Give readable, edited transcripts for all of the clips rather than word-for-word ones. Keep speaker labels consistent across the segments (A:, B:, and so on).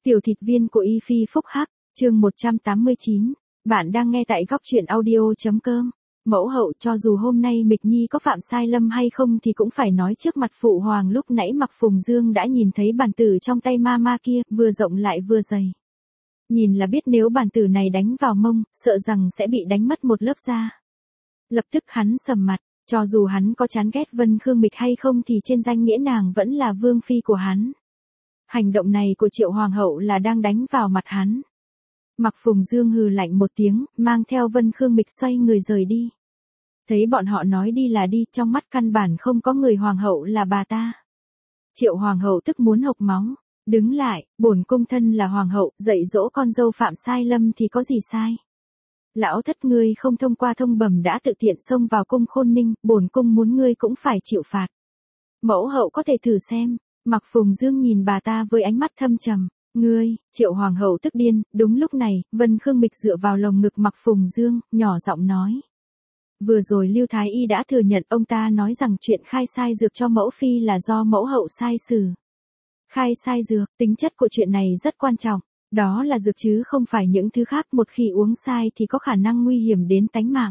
A: Tiểu thịt viên của Y Phi phúc hắc, chương 189. Bạn đang nghe tại góc truyện audio.com. Mẫu hậu, cho dù hôm nay Mịch Nhi có phạm sai lầm hay không thì cũng phải nói trước mặt phụ hoàng. Lúc nãy Mặc Phùng Dương đã nhìn thấy bản tử trong tay mama kia, vừa rộng lại vừa dày. Nhìn là biết nếu bản tử này đánh vào mông, sợ rằng sẽ bị đánh mất một lớp da. Lập tức hắn sầm mặt, cho dù hắn có chán ghét Vân Khương Mịch hay không thì trên danh nghĩa nàng vẫn là vương phi của hắn. Hành động này của Triệu Hoàng hậu là đang đánh vào mặt hắn. Mặc Phùng Dương hừ lạnh một tiếng, mang theo Vân Khương Mịch xoay người rời đi. Thấy bọn họ nói đi là đi, trong mắt căn bản không có người hoàng hậu là bà ta. Triệu Hoàng hậu tức muốn hộc máu. Đứng lại, bổn cung thân là hoàng hậu, dạy dỗ con dâu phạm sai lầm thì có gì sai. Lão thất ngươi không thông qua thông bẩm đã tự tiện xông vào cung Khôn Ninh, bổn cung muốn ngươi cũng phải chịu phạt. Mẫu hậu có thể thử xem. Mặc Phùng Dương nhìn bà ta với ánh mắt thâm trầm. Ngươi, Triệu Hoàng hậu tức điên. Đúng lúc này, Vân Khương Mịch dựa vào lồng ngực Mặc Phùng Dương, nhỏ giọng nói. Vừa rồi Lưu Thái Y đã thừa nhận ông ta nói rằng chuyện khai sai dược cho mẫu phi là do mẫu hậu sai sử. Khai sai dược, tính chất của chuyện này rất quan trọng. Đó là dược chứ không phải những thứ khác, một khi uống sai thì có khả năng nguy hiểm đến tánh mạng.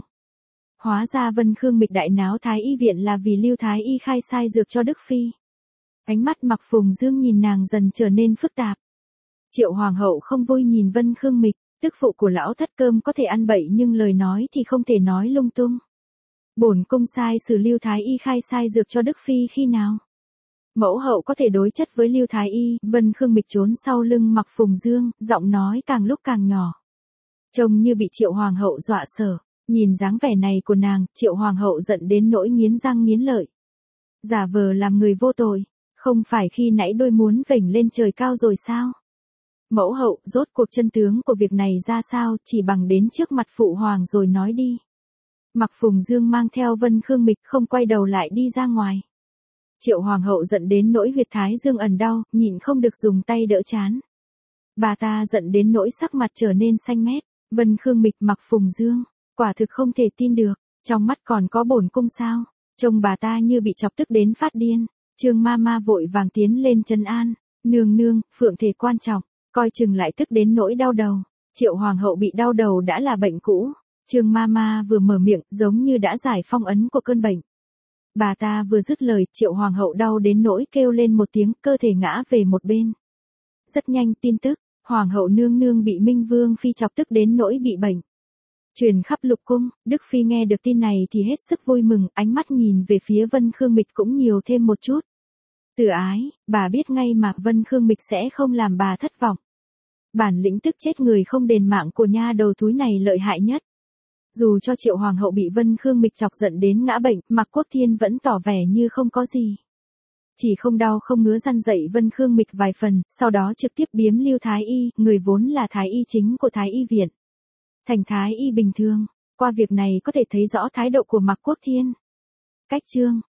A: Hóa ra Vân Khương Mịch đại náo Thái Y viện là vì Lưu Thái Y khai sai dược cho Đức Phi. Ánh mắt Mặc Phùng Dương nhìn nàng dần trở nên phức tạp. Triệu Hoàng hậu không vui nhìn Vân Khương Mịch, tức phụ của lão thất cơm có thể ăn bậy nhưng lời nói thì không thể nói lung tung. Bổn cung sai xử Lưu Thái Y khai sai dược cho Đức Phi khi nào? Mẫu hậu có thể đối chất với Lưu Thái Y. Vân Khương Mịch trốn sau lưng Mặc Phùng Dương, giọng nói càng lúc càng nhỏ. Trông như bị Triệu Hoàng hậu dọa sợ. Nhìn dáng vẻ này của nàng, Triệu Hoàng hậu giận đến nỗi nghiến răng nghiến lợi. Giả vờ làm người vô tội. Không phải khi nãy đôi muốn vểnh lên trời cao rồi sao? Mẫu hậu, rốt cuộc chân tướng của việc này ra sao, chỉ bằng đến trước mặt phụ hoàng rồi nói đi. Mặc Phùng Dương mang theo Vân Khương Mịch không quay đầu lại đi ra ngoài. Triệu Hoàng hậu giận đến nỗi huyệt thái dương ẩn đau, nhịn không được dùng tay đỡ chán. Bà ta giận đến nỗi sắc mặt trở nên xanh mét. Vân Khương Mịch Mặc Phùng Dương, quả thực không thể tin được, trong mắt còn có bổn cung sao? Trông bà ta như bị chọc tức đến phát điên. Trương Mama vội vàng tiến lên trấn an. Nương nương, phượng thể quan trọng, coi chừng lại tức đến nỗi đau đầu. Triệu Hoàng hậu bị đau đầu đã là bệnh cũ. Trương Mama vừa mở miệng giống như đã giải phong ấn của cơn bệnh. Bà ta vừa dứt lời, Triệu Hoàng hậu đau đến nỗi kêu lên một tiếng, cơ thể ngã về một bên. Rất nhanh tin tức, Hoàng hậu nương nương bị Minh Vương Phi chọc tức đến nỗi bị bệnh. Truyền khắp lục cung. Đức Phi nghe được tin này thì hết sức vui mừng, ánh mắt nhìn về phía Vân Khương Mịch cũng nhiều thêm một chút. Từ ái, bà biết ngay mà Vân Khương Mịch sẽ không làm bà thất vọng. Bản lĩnh tức chết người không đền mạng của nha đầu thúi này lợi hại nhất. Dù cho Triệu Hoàng hậu bị Vân Khương Mịch chọc giận đến ngã bệnh, Mạc Quốc Thiên vẫn tỏ vẻ như không có gì. Chỉ không đau không ngứa răn dậy Vân Khương Mịch vài phần, sau đó trực tiếp biếm Lưu Thái Y, người vốn là Thái Y chính của Thái Y viện. Thành Thái Y bình thường. Qua việc này có thể thấy rõ thái độ của Mạc Quốc Thiên. Cách chương